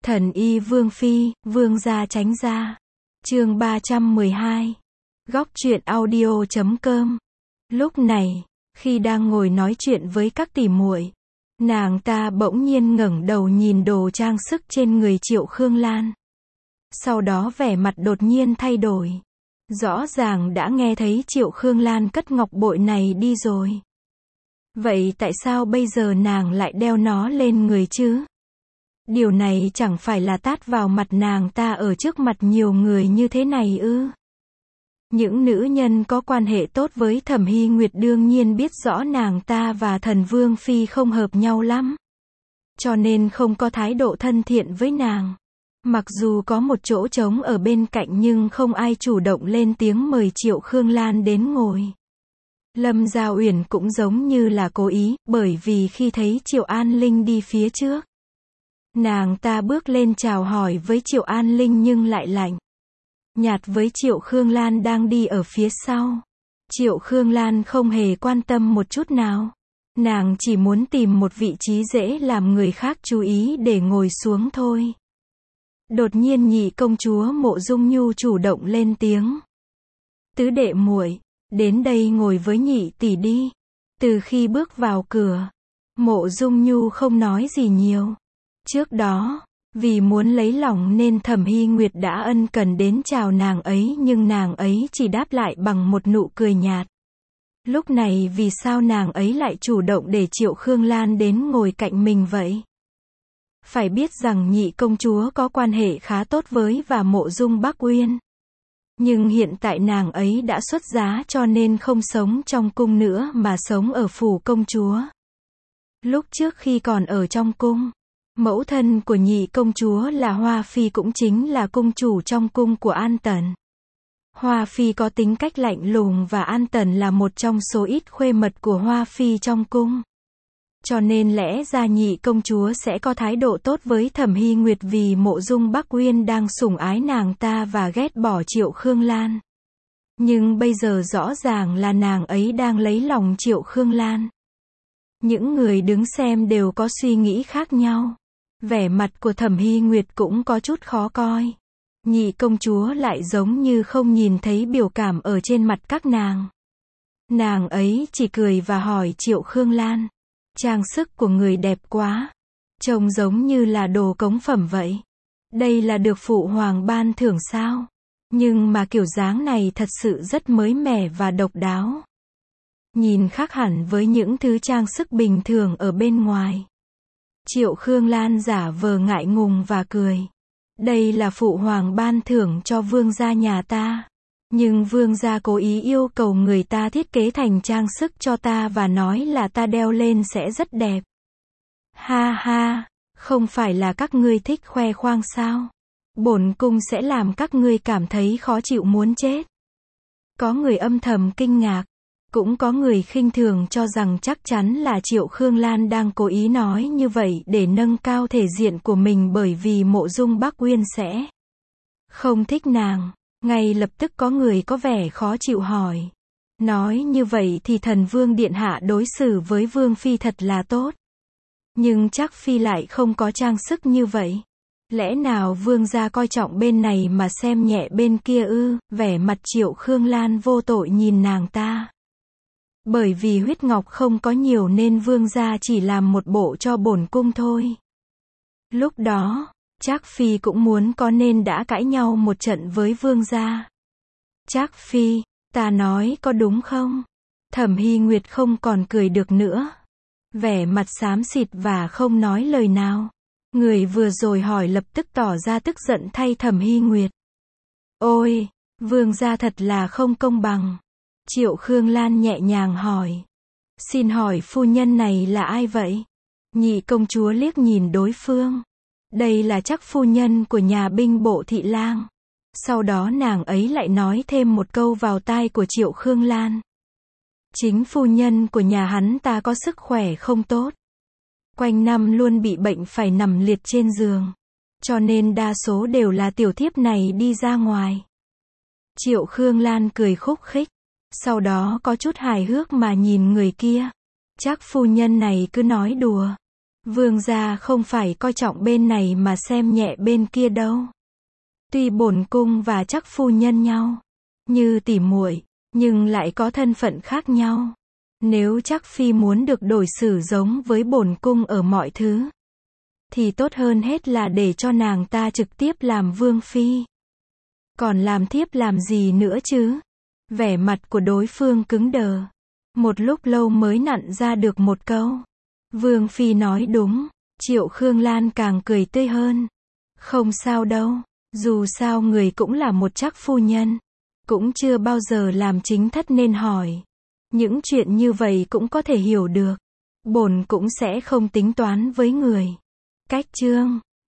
Thần y Vương Phi, Vương gia tránh ra. Chương 312. Góc truyện audio.com. Lúc này, khi đang ngồi nói chuyện với các tỷ muội, nàng ta bỗng nhiên ngẩng đầu nhìn đồ trang sức trên người Triệu Khương Lan. Sau đó vẻ mặt đột nhiên thay đổi. Rõ ràng đã nghe thấy Triệu Khương Lan cất ngọc bội này đi rồi. Vậy tại sao bây giờ nàng lại đeo nó lên người chứ? Điều này chẳng phải là tát vào mặt nàng ta ở trước mặt nhiều người như thế này ư? Những nữ nhân có quan hệ tốt với Thẩm Hy Nguyệt đương nhiên biết rõ nàng ta và Thần Vương Phi không hợp nhau lắm. Cho nên không có thái độ thân thiện với nàng. Mặc dù có một chỗ trống ở bên cạnh nhưng không ai chủ động lên tiếng mời Triệu Khương Lan đến ngồi. Lâm Gia Uyển cũng giống như là cố ý, bởi vì khi thấy Triệu An Linh đi phía trước, nàng ta bước lên chào hỏi với Triệu An Linh nhưng lại lạnh nhạt với Triệu Khương Lan đang đi ở phía sau. Triệu Khương Lan không hề quan tâm một chút nào. Nàng chỉ muốn tìm một vị trí dễ làm người khác chú ý để ngồi xuống thôi. Đột nhiên nhị công chúa Mộ Dung Nhu chủ động lên tiếng. Tứ đệ muội, đến đây ngồi với nhị tỷ đi. Từ khi bước vào cửa, Mộ Dung Nhu không nói gì nhiều. Trước đó, vì muốn lấy lòng nên Thẩm Hy Nguyệt đã ân cần đến chào nàng ấy nhưng nàng ấy chỉ đáp lại bằng một nụ cười nhạt. Lúc này vì sao nàng ấy lại chủ động để Triệu Khương Lan đến ngồi cạnh mình vậy? Phải biết rằng nhị công chúa có quan hệ khá tốt với và Mộ Dung Bắc Uyên. Nhưng hiện tại nàng ấy đã xuất giá cho nên không sống trong cung nữa mà sống ở phủ công chúa. Lúc trước khi còn ở trong cung, mẫu thân của nhị công chúa là Hoa Phi cũng chính là cung chủ trong cung của An Tần. Hoa Phi có tính cách lạnh lùng và An Tần là một trong số ít khuê mật của Hoa Phi trong cung. Cho nên lẽ ra nhị công chúa sẽ có thái độ tốt với Thẩm Hy Nguyệt vì Mộ Dung Bắc Uyên đang sủng ái nàng ta và ghét bỏ Triệu Khương Lan. Nhưng bây giờ rõ ràng là nàng ấy đang lấy lòng Triệu Khương Lan. Những người đứng xem đều có suy nghĩ khác nhau. Vẻ mặt của Thẩm Hy Nguyệt cũng có chút khó coi. Nhị công chúa lại giống như không nhìn thấy biểu cảm ở trên mặt các nàng. Nàng ấy chỉ cười và hỏi Triệu Khương Lan. Trang sức của người đẹp quá. Trông giống như là đồ cống phẩm vậy. Đây là được phụ hoàng ban thưởng sao? Nhưng mà kiểu dáng này thật sự rất mới mẻ và độc đáo. Nhìn khác hẳn với những thứ trang sức bình thường ở bên ngoài. Triệu Khương Lan giả vờ ngại ngùng và cười. Đây là phụ hoàng ban thưởng cho vương gia nhà ta. Nhưng vương gia cố ý yêu cầu người ta thiết kế thành trang sức cho ta và nói là ta đeo lên sẽ rất đẹp. Ha ha, không phải là các ngươi thích khoe khoang sao? Bổn cung sẽ làm các ngươi cảm thấy khó chịu muốn chết. Có người âm thầm kinh ngạc. Cũng có người khinh thường cho rằng chắc chắn là Triệu Khương Lan đang cố ý nói như vậy để nâng cao thể diện của mình bởi vì Mộ Dung Bắc Uyên sẽ không thích nàng. Ngay lập tức có người có vẻ khó chịu hỏi. Nói như vậy thì Thần Vương Điện Hạ đối xử với Vương Phi thật là tốt. Nhưng chắc Phi lại không có trang sức như vậy. Lẽ nào Vương gia coi trọng bên này mà xem nhẹ bên kia ư? Vẻ mặt Triệu Khương Lan vô tội nhìn nàng ta. Bởi vì huyết ngọc không có nhiều nên vương gia chỉ làm một bộ cho bổn cung thôi. Lúc đó, Trác Phi cũng muốn có nên đã cãi nhau một trận với vương gia. Trác Phi, ta nói có đúng không? Thẩm Hy Nguyệt không còn cười được nữa. Vẻ mặt xám xịt và không nói lời nào. Người vừa rồi hỏi lập tức tỏ ra tức giận thay Thẩm Hy Nguyệt. Ôi, vương gia thật là không công bằng. Triệu Khương Lan nhẹ nhàng hỏi. Xin hỏi phu nhân này là ai vậy? Nhị công chúa liếc nhìn đối phương. Đây là chắc phu nhân của nhà binh bộ thị lang. Sau đó nàng ấy lại nói thêm một câu vào tai của Triệu Khương Lan. Chính phu nhân của nhà hắn ta có sức khỏe không tốt. Quanh năm luôn bị bệnh phải nằm liệt trên giường. Cho nên đa số đều là tiểu thiếp này đi ra ngoài. Triệu Khương Lan cười khúc khích. Sau đó có chút hài hước mà nhìn người kia. Chắc phu nhân này cứ nói đùa. Vương gia không phải coi trọng bên này mà xem nhẹ bên kia đâu. Tuy bổn cung và Trắc phu nhân nhau như tỉ muội, nhưng lại có thân phận khác nhau. Nếu Trắc phi muốn được đối xử giống với bổn cung ở mọi thứ, thì tốt hơn hết là để cho nàng ta trực tiếp làm vương phi. Còn làm thiếp làm gì nữa chứ? Vẻ mặt của đối phương cứng đờ. Một lúc lâu mới nặn ra được một câu. Vương phi nói đúng. Triệu Khương Lan càng cười tươi hơn. Không sao đâu. Dù sao người cũng là một Trắc phu nhân. Cũng chưa bao giờ làm chính thất nên hỏi. Những chuyện như vậy cũng có thể hiểu được. Bổn cũng sẽ không tính toán với người. Cách chương